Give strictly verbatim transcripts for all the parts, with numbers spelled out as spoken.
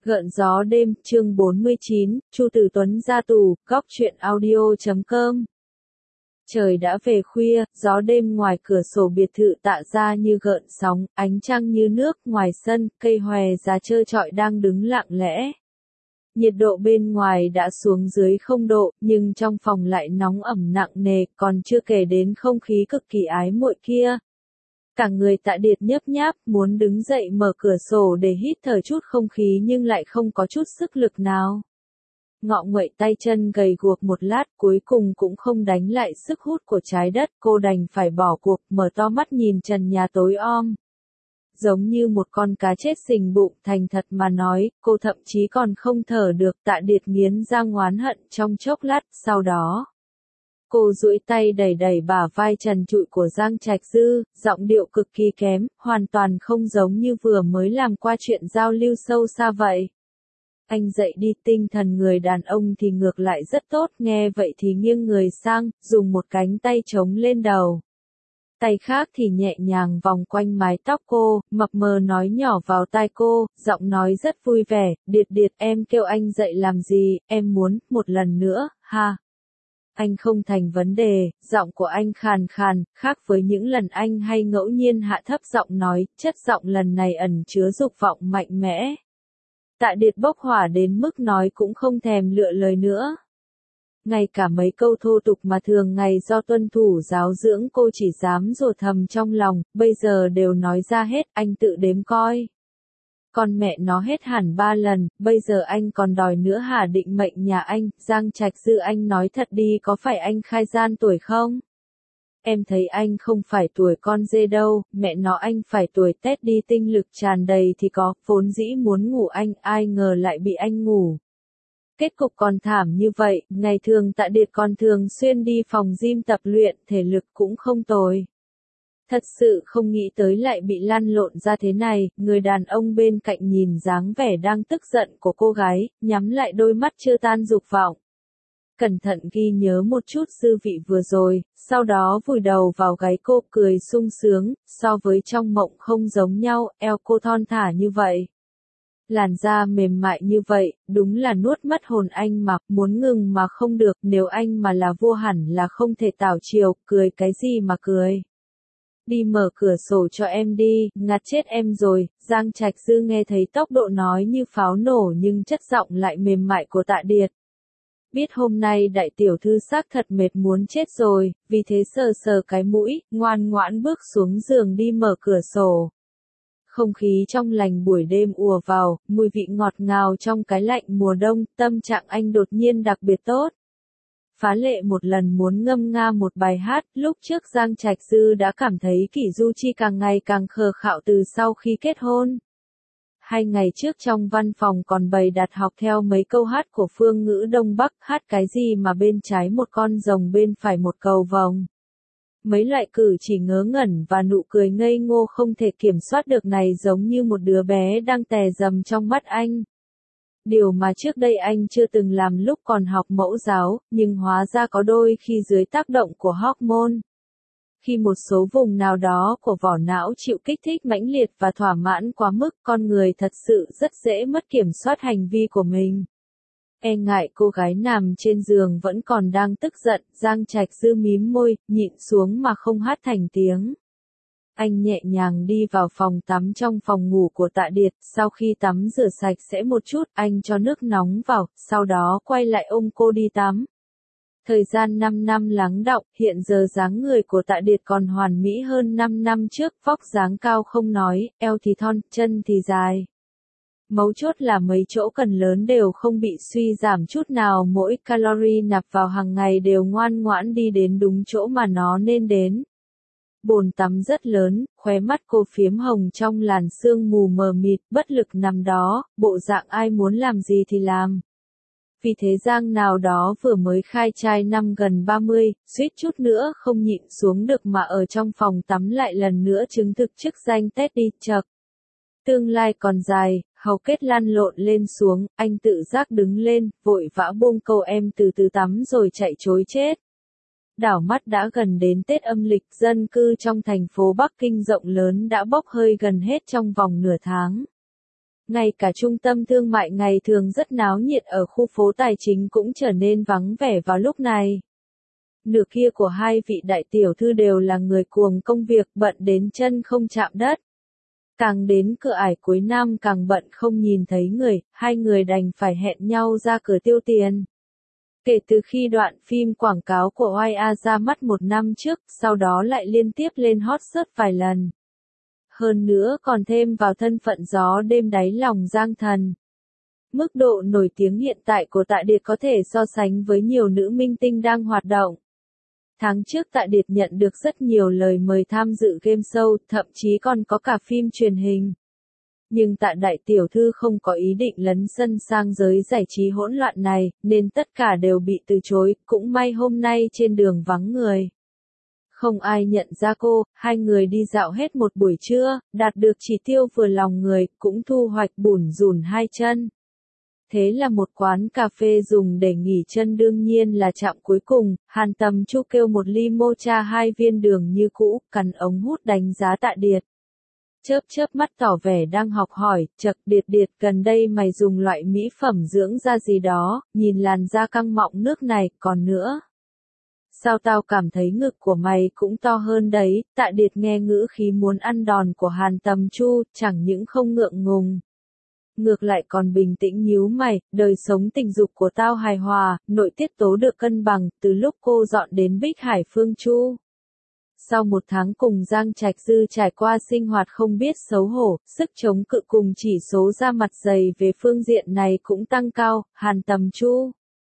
Gợn gió đêm, chương bốn mươi chín, Chu Tử Tuấn ra tù, góc truyện audio chấm com. Trời đã về khuya, gió đêm ngoài cửa sổ biệt thự Tạ Gia như gợn sóng, ánh trăng như nước, ngoài sân, cây hòe già trơ trọi đang đứng lặng lẽ. Nhiệt độ bên ngoài đã xuống dưới không độ, nhưng trong phòng lại nóng ẩm nặng nề, còn chưa kể đến không khí cực kỳ ái muội kia. Cả người Tạ Điệt nhấp nháp, muốn đứng dậy mở cửa sổ để hít thở chút không khí nhưng lại không có chút sức lực nào. Ngọ nguậy tay chân gầy guộc một lát, cuối cùng cũng không đánh lại sức hút của trái đất, cô đành phải bỏ cuộc, mở to mắt nhìn trần nhà tối om. Giống như một con cá chết sình bụng, thành thật mà nói, cô thậm chí còn không thở được. Tạ Điệt nghiến răng oán hận trong chốc lát, sau đó cô duỗi tay đẩy đẩy bả vai trần trụi của Giang Trạch Dư, giọng điệu cực kỳ kém, hoàn toàn không giống như vừa mới làm qua chuyện giao lưu sâu xa vậy. Anh dậy đi, tinh thần người đàn ông thì ngược lại rất tốt, nghe vậy thì nghiêng người sang, dùng một cánh tay chống lên đầu. Tay khác thì nhẹ nhàng vòng quanh mái tóc cô, mập mờ nói nhỏ vào tai cô, giọng nói rất vui vẻ, Điệt Điệt em kêu anh dậy làm gì, em muốn, một lần nữa, ha. Anh không thành vấn đề, giọng của anh khàn khàn, khác với những lần anh hay ngẫu nhiên hạ thấp giọng nói, chất giọng lần này ẩn chứa dục vọng mạnh mẽ. Tạ Điệt bốc hỏa đến mức nói cũng không thèm lựa lời nữa. Ngay cả mấy câu thô tục mà thường ngày do tuân thủ giáo dưỡng cô chỉ dám rủa thầm trong lòng, bây giờ đều nói ra hết, anh tự đếm coi. Con mẹ nó hết hẳn ba lần, bây giờ anh còn đòi nữa hả? Định mệnh nhà anh, Giang Trạch Dư anh nói thật đi, có phải anh khai gian tuổi không? Em thấy anh không phải tuổi con dê đâu, mẹ nó anh phải tuổi Tết đi, tinh lực tràn đầy thì có, vốn dĩ muốn ngủ anh, ai ngờ lại bị anh ngủ. Kết cục còn thảm như vậy, ngày thường Tạ Điệt còn thường xuyên đi phòng gym tập luyện, thể lực cũng không tồi. Thật sự không nghĩ tới lại bị lăn lộn ra thế này, người đàn ông bên cạnh nhìn dáng vẻ đang tức giận của cô gái, nhắm lại đôi mắt chưa tan dục vọng. Cẩn thận ghi nhớ một chút dư vị vừa rồi, sau đó vùi đầu vào gáy cô, cười sung sướng, so với trong mộng không giống nhau, eo cô thon thả như vậy. Làn da mềm mại như vậy, đúng là nuốt mất hồn anh mà, muốn ngừng mà không được, nếu anh mà là vua hẳn là không thể tảo chiều, cười cái gì mà cười. Đi mở cửa sổ cho em đi, ngạt chết em rồi. Giang Trạch Dư nghe thấy tốc độ nói như pháo nổ nhưng chất giọng lại mềm mại của Tạ Điệt. Biết hôm nay đại tiểu thư xác thật mệt muốn chết rồi, vì thế sờ sờ cái mũi, ngoan ngoãn bước xuống giường đi mở cửa sổ. Không khí trong lành buổi đêm ùa vào, mùi vị ngọt ngào trong cái lạnh mùa đông, tâm trạng anh đột nhiên đặc biệt tốt. Phá lệ một lần muốn ngâm nga một bài hát, lúc trước Giang Trạch Dư đã cảm thấy Kỷ Du Chi càng ngày càng khờ khạo từ sau khi kết hôn. Hai ngày trước trong văn phòng còn bày đặt học theo mấy câu hát của phương ngữ Đông Bắc, hát cái gì mà bên trái một con rồng bên phải một cầu vồng. Mấy loại cử chỉ ngớ ngẩn và nụ cười ngây ngô không thể kiểm soát được này giống như một đứa bé đang tè dầm trong mắt anh. Điều mà trước đây anh chưa từng làm lúc còn học mẫu giáo, nhưng hóa ra có đôi khi dưới tác động của hormone. Khi một số vùng nào đó của vỏ não chịu kích thích mãnh liệt và thỏa mãn quá mức, con người thật sự rất dễ mất kiểm soát hành vi của mình. E ngại cô gái nằm trên giường vẫn còn đang tức giận, Giang Trạch Dư mím môi, nhịn xuống mà không hát thành tiếng. Anh nhẹ nhàng đi vào phòng tắm trong phòng ngủ của Tạ Điệt, sau khi tắm rửa sạch sẽ một chút, anh cho nước nóng vào, sau đó quay lại ôm cô đi tắm. Thời gian năm năm lắng đọng, hiện giờ dáng người của Tạ Điệt còn hoàn mỹ hơn năm năm trước, vóc dáng cao không nói, eo thì thon, chân thì dài. Mấu chốt là mấy chỗ cần lớn đều không bị suy giảm chút nào, mỗi calorie nạp vào hàng ngày đều ngoan ngoãn đi đến đúng chỗ mà nó nên đến. Bồn tắm rất lớn, khóe mắt cô phiếm hồng trong làn sương mù mờ mịt, bất lực nằm đó, bộ dạng ai muốn làm gì thì làm. Vì thế Giang nào đó vừa mới khai trai năm gần ba mươi, suýt chút nữa không nhịn xuống được mà ở trong phòng tắm lại lần nữa chứng thực chức danh Tết đi chậc. Tương lai còn dài, hầu kết lăn lộn lên xuống, anh tự giác đứng lên, vội vã buông câu em từ từ tắm rồi chạy trối chết. Đảo mắt đã gần đến Tết âm lịch, dân cư trong thành phố Bắc Kinh rộng lớn đã bốc hơi gần hết trong vòng nửa tháng. Ngay cả trung tâm thương mại ngày thường rất náo nhiệt ở khu phố tài chính cũng trở nên vắng vẻ vào lúc này. Nửa kia của hai vị đại tiểu thư đều là người cuồng công việc, bận đến chân không chạm đất. Càng đến cửa ải cuối năm càng bận không nhìn thấy người, hai người đành phải hẹn nhau ra cửa tiêu tiền. Kể từ khi đoạn phim quảng cáo của oai a ra mắt một năm trước, sau đó lại liên tiếp lên hot search vài lần. Hơn nữa còn thêm vào thân phận gió đêm đáy lòng Giang Thần. Mức độ nổi tiếng hiện tại của Tạ Điệt có thể so sánh với nhiều nữ minh tinh đang hoạt động. Tháng trước Tạ Điệt nhận được rất nhiều lời mời tham dự game show, thậm chí còn có cả phim truyền hình. Nhưng Tạ đại tiểu thư không có ý định lấn sân sang giới giải trí hỗn loạn này, nên tất cả đều bị từ chối, cũng may hôm nay trên đường vắng người. Không ai nhận ra cô, hai người đi dạo hết một buổi trưa, đạt được chỉ tiêu vừa lòng người, cũng thu hoạch bủn rủn hai chân. Thế là một quán cà phê dùng để nghỉ chân đương nhiên là chạm cuối cùng, Hàn Tầm Chu kêu một ly mocha hai viên đường như cũ, cắn ống hút đánh giá Tạ Điệt. Chớp chớp mắt tỏ vẻ đang học hỏi, chậc Điệt Điệt gần đây mày dùng loại mỹ phẩm dưỡng da gì đó, nhìn làn da căng mọng nước này, còn nữa. Sao tao cảm thấy ngực của mày cũng to hơn đấy, Tạ Điệt nghe ngữ khí muốn ăn đòn của Hàn Tầm Chu, chẳng những không ngượng ngùng. Ngược lại còn bình tĩnh nhíu mày, đời sống tình dục của tao hài hòa, nội tiết tố được cân bằng, từ lúc cô dọn đến Bích Hải Phương Chu. Sau một tháng cùng Giang Trạch Dư trải qua sinh hoạt không biết xấu hổ, sức chống cự cùng chỉ số da mặt dày về phương diện này cũng tăng cao, Hàn Tầm Chu.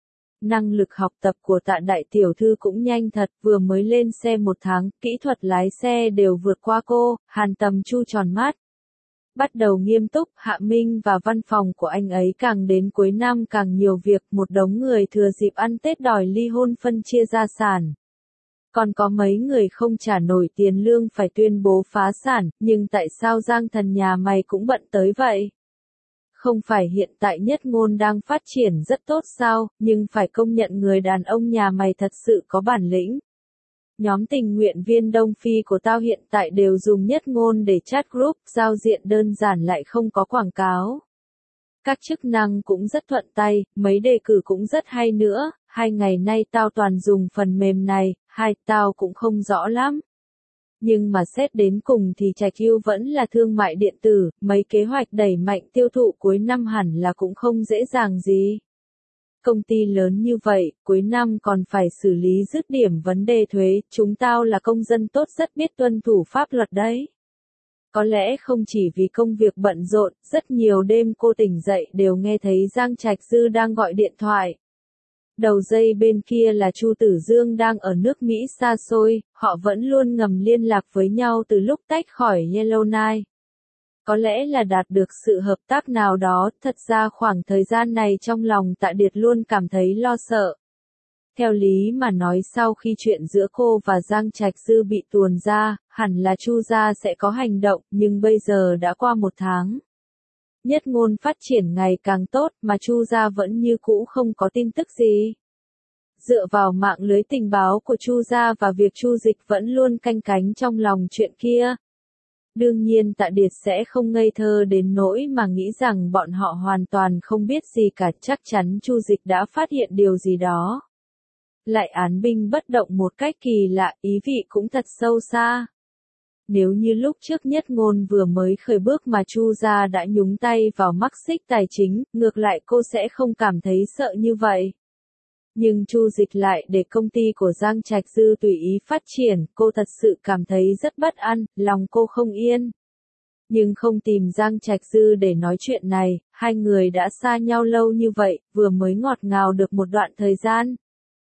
Năng lực học tập của Tạ đại tiểu thư cũng nhanh thật, vừa mới lên xe một tháng, kỹ thuật lái xe đều vượt qua cô, Hàn Tầm Chu tròn mắt. Bắt đầu nghiêm túc, Hạ Minh và văn phòng của anh ấy càng đến cuối năm càng nhiều việc, một đống người thừa dịp ăn Tết đòi ly hôn phân chia gia sản. Còn có mấy người không trả nổi tiền lương phải tuyên bố phá sản, nhưng tại sao Giang Thần nhà mày cũng bận tới vậy? Không phải hiện tại Nhất Ngôn đang phát triển rất tốt sao, nhưng phải công nhận người đàn ông nhà mày thật sự có bản lĩnh. Nhóm tình nguyện viên Đông Phi của tao hiện tại đều dùng Nhất Ngôn để chat group, giao diện đơn giản lại không có quảng cáo. Các chức năng cũng rất thuận tay, mấy đề cử cũng rất hay nữa, hai ngày nay tao toàn dùng phần mềm này, hai tao cũng không rõ lắm. Nhưng mà xét đến cùng thì Trạch Yêu vẫn là thương mại điện tử, mấy kế hoạch đẩy mạnh tiêu thụ cuối năm hẳn là cũng không dễ dàng gì. Công ty lớn như vậy, cuối năm còn phải xử lý dứt điểm vấn đề thuế, chúng tao là công dân tốt rất biết tuân thủ pháp luật đấy. Có lẽ không chỉ vì công việc bận rộn, rất nhiều đêm cô tỉnh dậy đều nghe thấy Giang Trạch Dư đang gọi điện thoại. Đầu dây bên kia là Chu Tử Dương đang ở nước Mỹ xa xôi, họ vẫn luôn ngầm liên lạc với nhau từ lúc tách khỏi Yellowknife. Có lẽ là đạt được sự hợp tác nào đó, thật ra khoảng thời gian này trong lòng Tạ Điệt luôn cảm thấy lo sợ. Theo lý mà nói sau khi chuyện giữa cô và Giang Trạch Dư bị tuồn ra, hẳn là Chu gia sẽ có hành động, nhưng bây giờ đã qua một tháng. Nhất Ngôn phát triển ngày càng tốt mà Chu gia vẫn như cũ không có tin tức gì. Dựa vào mạng lưới tình báo của Chu gia và việc Chu Dịch vẫn luôn canh cánh trong lòng chuyện kia. Đương nhiên Tạ Điệt sẽ không ngây thơ đến nỗi mà nghĩ rằng bọn họ hoàn toàn không biết gì cả, chắc chắn Chu Dịch đã phát hiện điều gì đó. Lại án binh bất động một cách kỳ lạ, ý vị cũng thật sâu xa. Nếu như lúc trước Nhất Ngôn vừa mới khởi bước mà Chu gia đã nhúng tay vào mắc xích tài chính, ngược lại cô sẽ không cảm thấy sợ như vậy. Nhưng Chu Dịch lại để công ty của Giang Trạch Dư tùy ý phát triển, cô thật sự cảm thấy rất bất an, lòng cô không yên. Nhưng không tìm Giang Trạch Dư để nói chuyện này, hai người đã xa nhau lâu như vậy, vừa mới ngọt ngào được một đoạn thời gian.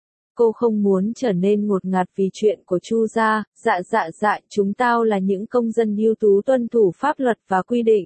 Cô không muốn trở nên ngột ngạt vì chuyện của Chu gia, dạ dạ dạ, chúng tao là những công dân ưu tú tuân thủ pháp luật và quy định.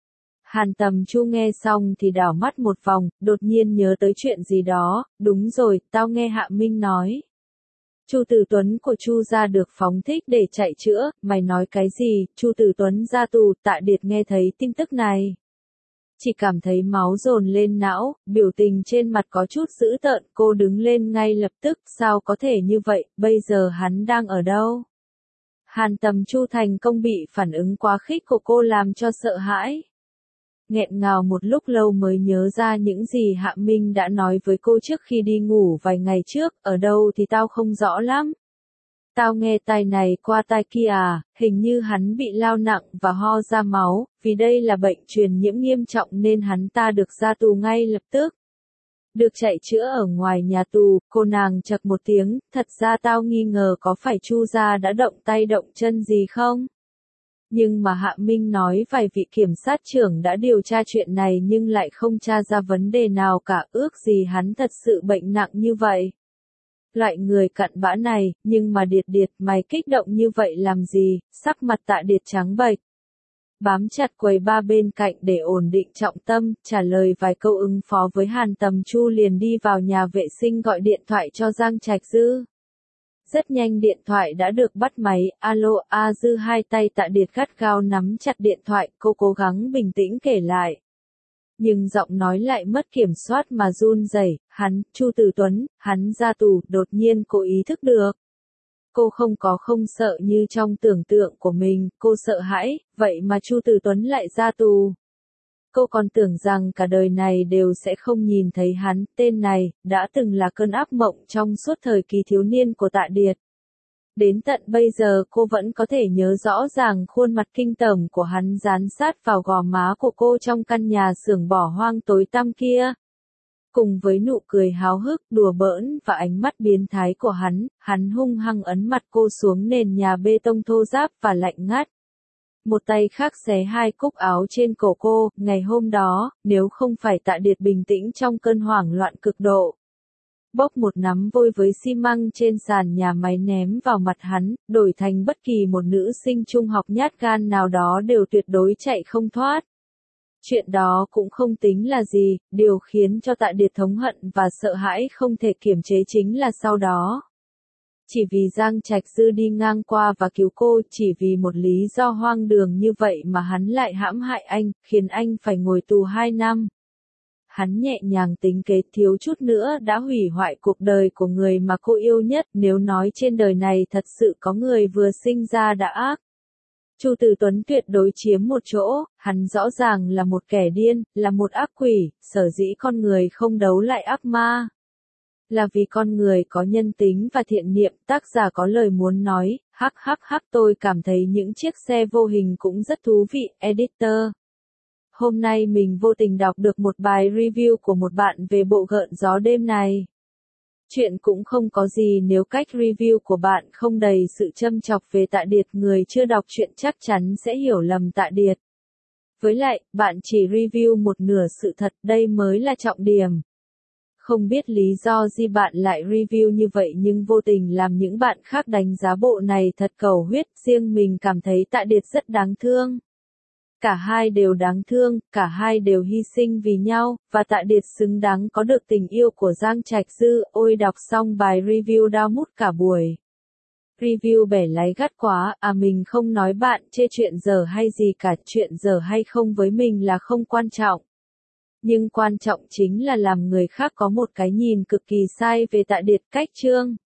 Hàn Tầm Chu nghe xong thì đảo mắt một vòng, đột nhiên nhớ tới chuyện gì đó, đúng rồi, tao nghe Hạ Minh nói. Chu Tử Tuấn của Chu gia được phóng thích để chạy chữa, mày nói cái gì, Chu Tử Tuấn ra tù, Tạ Điệt nghe thấy tin tức này. Chỉ cảm thấy máu dồn lên não, biểu tình trên mặt có chút dữ tợn, cô đứng lên ngay lập tức, sao có thể như vậy, bây giờ hắn đang ở đâu? Hàn Tầm Chu thành công bị phản ứng quá khích của cô làm cho sợ hãi. nghẹn ngào một lúc lâu mới nhớ ra những gì Hạ Minh đã nói với cô trước khi đi ngủ vài ngày trước, ở đâu thì tao không rõ lắm. Tao nghe tai này qua tai kia à, hình như hắn bị lao nặng và ho ra máu, vì đây là bệnh truyền nhiễm nghiêm trọng nên hắn ta được ra tù ngay lập tức. Được chạy chữa ở ngoài nhà tù, cô nàng chậc một tiếng, thật ra tao nghi ngờ có phải Chu gia đã động tay động chân gì không? Nhưng mà Hạ Minh nói vài vị kiểm sát trưởng đã điều tra chuyện này nhưng lại không tra ra vấn đề nào cả, ước gì hắn thật sự bệnh nặng như vậy. Loại người cặn bã này, nhưng mà Điệt Điệt mày kích động như vậy làm gì, sắc mặt Tạ Điệt trắng bệch. Bám chặt quầy ba bên cạnh để ổn định trọng tâm, trả lời vài câu ứng phó với Hàn Tầm Chu liền đi vào nhà vệ sinh gọi điện thoại cho Giang Trạch Dư. Rất nhanh điện thoại đã được bắt máy, alo, A Dư, hai tay Tạ Điệt gắt gao nắm chặt điện thoại, cô cố gắng bình tĩnh kể lại. Nhưng giọng nói lại mất kiểm soát mà run rẩy, hắn, Chu Tử Tuấn, hắn ra tù, đột nhiên cô ý thức được. Cô không có không sợ như trong tưởng tượng của mình, cô sợ hãi, vậy mà Chu Tử Tuấn lại ra tù. Cô còn tưởng rằng cả đời này đều sẽ không nhìn thấy hắn, tên này, đã từng là cơn ác mộng trong suốt thời kỳ thiếu niên của Tạ Điệt. Đến tận bây giờ cô vẫn có thể nhớ rõ ràng khuôn mặt kinh tởm của hắn dán sát vào gò má của cô trong căn nhà xưởng bỏ hoang tối tăm kia. Cùng với nụ cười háo hức, đùa bỡn và ánh mắt biến thái của hắn, hắn hung hăng ấn mặt cô xuống nền nhà bê tông thô ráp và lạnh ngắt. Một tay khác xé hai cúc áo trên cổ cô, ngày hôm đó, nếu không phải Tạ Điệt bình tĩnh trong cơn hoảng loạn cực độ. Bốc một nắm vôi với xi măng trên sàn nhà máy ném vào mặt hắn, đổi thành bất kỳ một nữ sinh trung học nhát gan nào đó đều tuyệt đối chạy không thoát. Chuyện đó cũng không tính là gì, điều khiến cho Tạ Điệt thống hận và sợ hãi không thể kiềm chế chính là sau đó. Chỉ vì Giang Trạch Dư đi ngang qua và cứu cô, chỉ vì một lý do hoang đường như vậy mà hắn lại hãm hại anh, khiến anh phải ngồi tù hai năm. Hắn nhẹ nhàng tính kế, thiếu chút nữa đã hủy hoại cuộc đời của người mà cô yêu nhất, nếu nói trên đời này thật sự có người vừa sinh ra đã ác. Chu Tử Tuấn tuyệt đối chiếm một chỗ, hắn rõ ràng là một kẻ điên, là một ác quỷ, sở dĩ con người không đấu lại ác ma. Là vì con người có nhân tính và thiện niệm, tác giả có lời muốn nói, hắc hắc hắc, tôi cảm thấy những chiếc xe vô hình cũng rất thú vị, editor. Hôm nay mình vô tình đọc được một bài review của một bạn về bộ gợn gió đêm này. Chuyện cũng không có gì nếu cách review của bạn không đầy sự châm chọc về Tạ Điệt, người chưa đọc chuyện chắc chắn sẽ hiểu lầm Tạ Điệt. Với lại, bạn chỉ review một nửa sự thật, đây mới là trọng điểm. Không biết lý do gì bạn lại review như vậy nhưng vô tình làm những bạn khác đánh giá bộ này thật cầu huyết, riêng mình cảm thấy Tạ Điệt rất đáng thương. Cả hai đều đáng thương, cả hai đều hy sinh vì nhau, và Tạ Điệt xứng đáng có được tình yêu của Giang Trạch Dư. Ôi đọc xong bài review đau mút cả buổi. Review bẻ láy gắt quá, à mình không nói bạn chê chuyện giờ hay gì cả, chuyện giờ hay không với mình là không quan trọng. Nhưng quan trọng chính là làm người khác có một cái nhìn cực kỳ sai về Tạ Điệt. Cách chương